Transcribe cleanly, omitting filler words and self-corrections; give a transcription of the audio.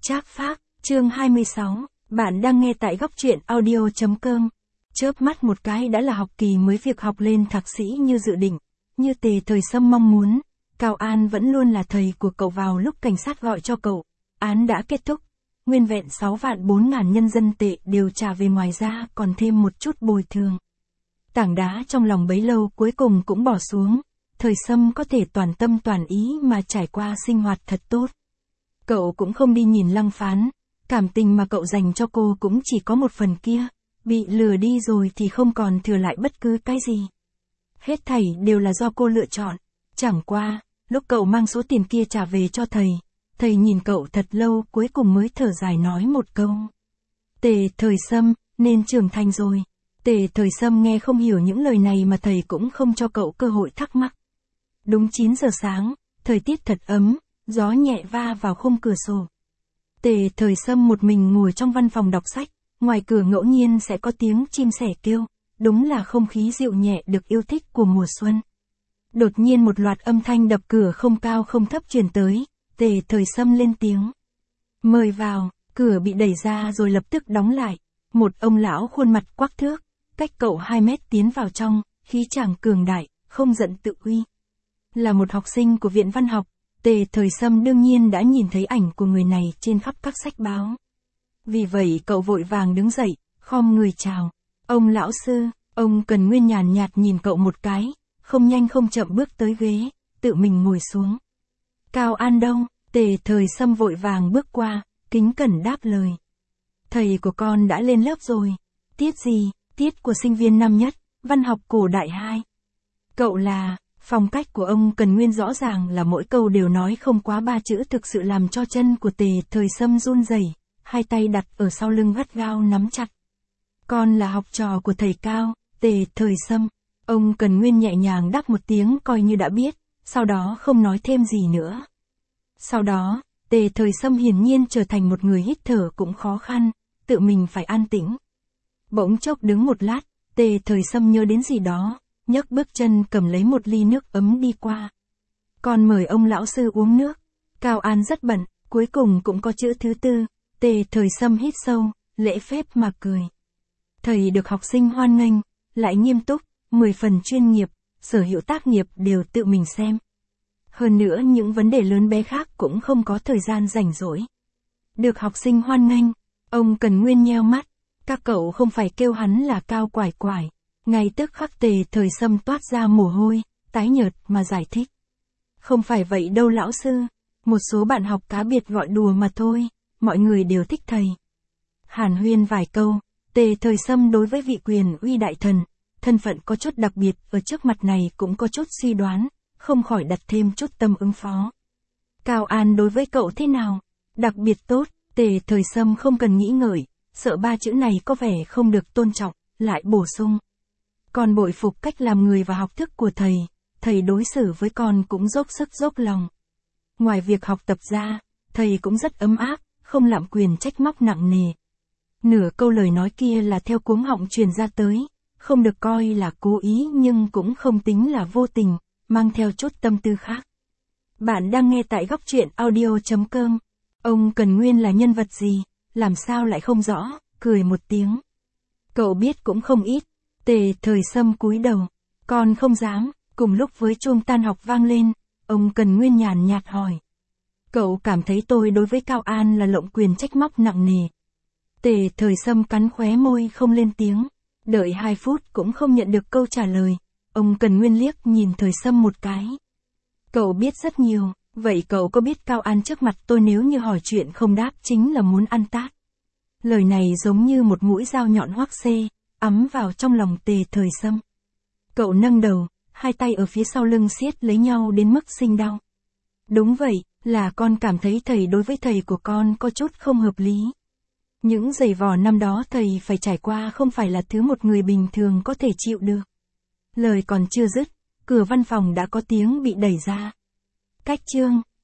Trác Phác, chương 26, bạn đang nghe tại góc truyện audio.com. Chớp mắt một cái đã là học kỳ mới, việc học lên thạc sĩ như dự định, như Tề Thời Sâm mong muốn. Cao An vẫn luôn là thầy của cậu vào lúc cảnh sát gọi cho cậu. Án đã kết thúc, nguyên vẹn 6.400.000 nhân dân tệ đều trả về, ngoài ra còn thêm một chút bồi thường. Tảng đá trong lòng bấy lâu cuối cùng cũng bỏ xuống. Thời Sâm có thể toàn tâm toàn ý mà trải qua sinh hoạt thật tốt. Cậu cũng không đi nhìn Lăng Phán, cảm tình mà cậu dành cho cô cũng chỉ có một phần kia, bị lừa đi rồi thì không còn thừa lại bất cứ cái gì. Hết thảy đều là do cô lựa chọn, chẳng qua, lúc cậu mang số tiền kia trả về cho thầy nhìn cậu thật lâu cuối cùng mới thở dài nói một câu. Tề Thời Sâm, nên trưởng thành rồi. Tề Thời Sâm nghe không hiểu những lời này mà thầy cũng không cho cậu cơ hội thắc mắc. Đúng 9 giờ sáng, thời tiết thật ấm, gió nhẹ va vào khung cửa sổ. Tề Thời Sâm một mình ngồi trong văn phòng đọc sách, ngoài cửa ngẫu nhiên sẽ có tiếng chim sẻ kêu, đúng là không khí dịu nhẹ được yêu thích của mùa xuân. Đột nhiên một loạt âm thanh đập cửa không cao không thấp truyền tới, Tề Thời Sâm lên tiếng. Mời vào, cửa bị đẩy ra rồi lập tức đóng lại. Một ông lão khuôn mặt quắc thước, cách cậu 2 mét tiến vào trong, khí chàng cường đại, không giận tự uy. Là một học sinh của Viện Văn học, Tề Thời Sâm đương nhiên đã nhìn thấy ảnh của người này trên khắp các sách báo. Vì vậy cậu vội vàng đứng dậy, khom người chào. Ông lão sư, ông Cần Nguyên nhàn nhạt nhìn cậu một cái, không nhanh không chậm bước tới ghế, tự mình ngồi xuống. Cao An đâu? Tề Thời Sâm vội vàng bước qua, kính cẩn đáp lời. Thầy của con đã lên lớp rồi. Tiết gì? Tiết của sinh viên năm nhất, văn học cổ đại 2. Cậu là... Phong cách của ông Cần Nguyên rõ ràng là mỗi câu đều nói không quá 3 chữ, thực sự làm cho chân của Tề Thời Sâm run rẩy, hai tay đặt ở sau lưng gắt gao nắm chặt. Con là học trò của thầy Cao, Tề Thời Sâm. Ông Cần Nguyên nhẹ nhàng đáp một tiếng coi như đã biết, sau đó không nói thêm gì nữa. Sau đó, Tề Thời Sâm hiển nhiên trở thành một người hít thở cũng khó khăn, tự mình phải an tĩnh. Bỗng chốc đứng một lát, Tề Thời Sâm nhớ đến gì đó, nhấc bước chân cầm lấy một ly nước ấm đi qua. Con mời ông lão sư uống nước. Cao An rất bận, cuối cùng cũng có chữ thứ tư. Tề Thời Sâm hít sâu, lễ phép mà cười. Thầy được học sinh hoan nghênh, lại nghiêm túc, 10 phần chuyên nghiệp, sở hữu tác nghiệp đều tự mình xem. Hơn nữa những vấn đề lớn bé khác cũng không có thời gian rảnh rỗi. Được học sinh hoan nghênh, ông Cần Nguyên nheo mắt, các cậu không phải kêu hắn là Cao Quải Quải. Ngay tức khắc Tề Thời Sâm toát ra mồ hôi, tái nhợt mà giải thích. Không phải vậy đâu lão sư, một số bạn học cá biệt gọi đùa mà thôi, mọi người đều thích thầy. Hàn huyên vài câu, Tề Thời Sâm đối với vị quyền uy đại thần, thân phận có chút đặc biệt ở trước mặt này cũng có chút suy đoán, không khỏi đặt thêm chút tâm ứng phó. Cao An đối với cậu thế nào? Đặc biệt tốt. Tề Thời Sâm không cần nghĩ ngợi, sợ 3 chữ này có vẻ không được tôn trọng, lại bổ sung. Con bội phục cách làm người và học thức của thầy đối xử với con cũng dốc sức dốc lòng. Ngoài việc học tập ra, thầy cũng rất ấm áp, không lạm quyền trách móc nặng nề. Nửa câu lời nói kia là theo cuống họng truyền ra tới, không được coi là cố ý nhưng cũng không tính là vô tình, mang theo chút tâm tư khác. Bạn đang nghe tại góc truyện audio.com. Ông Cần Nguyên là nhân vật gì, làm sao lại không rõ, cười một tiếng. Cậu biết cũng không ít. Tề Thời Sâm cúi đầu, con không dám. Cùng lúc với chuông tan học vang lên, ông Cần Nguyên nhàn nhạt hỏi. Cậu cảm thấy tôi đối với Cao An là lộng quyền trách móc nặng nề. Tề Thời Sâm cắn khóe môi không lên tiếng, đợi 2 phút cũng không nhận được câu trả lời. Ông Cần Nguyên liếc nhìn Thời Sâm một cái. Cậu biết rất nhiều, vậy cậu có biết Cao An trước mặt tôi nếu như hỏi chuyện không đáp chính là muốn ăn tát. Lời này giống như một mũi dao nhọn hoắc xê, ấm vào trong lòng Tề Thời Sâm. Cậu nâng đầu, hai tay ở phía sau lưng siết lấy nhau đến mức sinh đau. Đúng vậy, là con cảm thấy thầy đối với thầy của con có chút không hợp lý. Những giày vò năm đó thầy phải trải qua không phải là thứ một người bình thường có thể chịu được. Lời còn chưa dứt, cửa văn phòng đã có tiếng bị đẩy ra. Cách chương.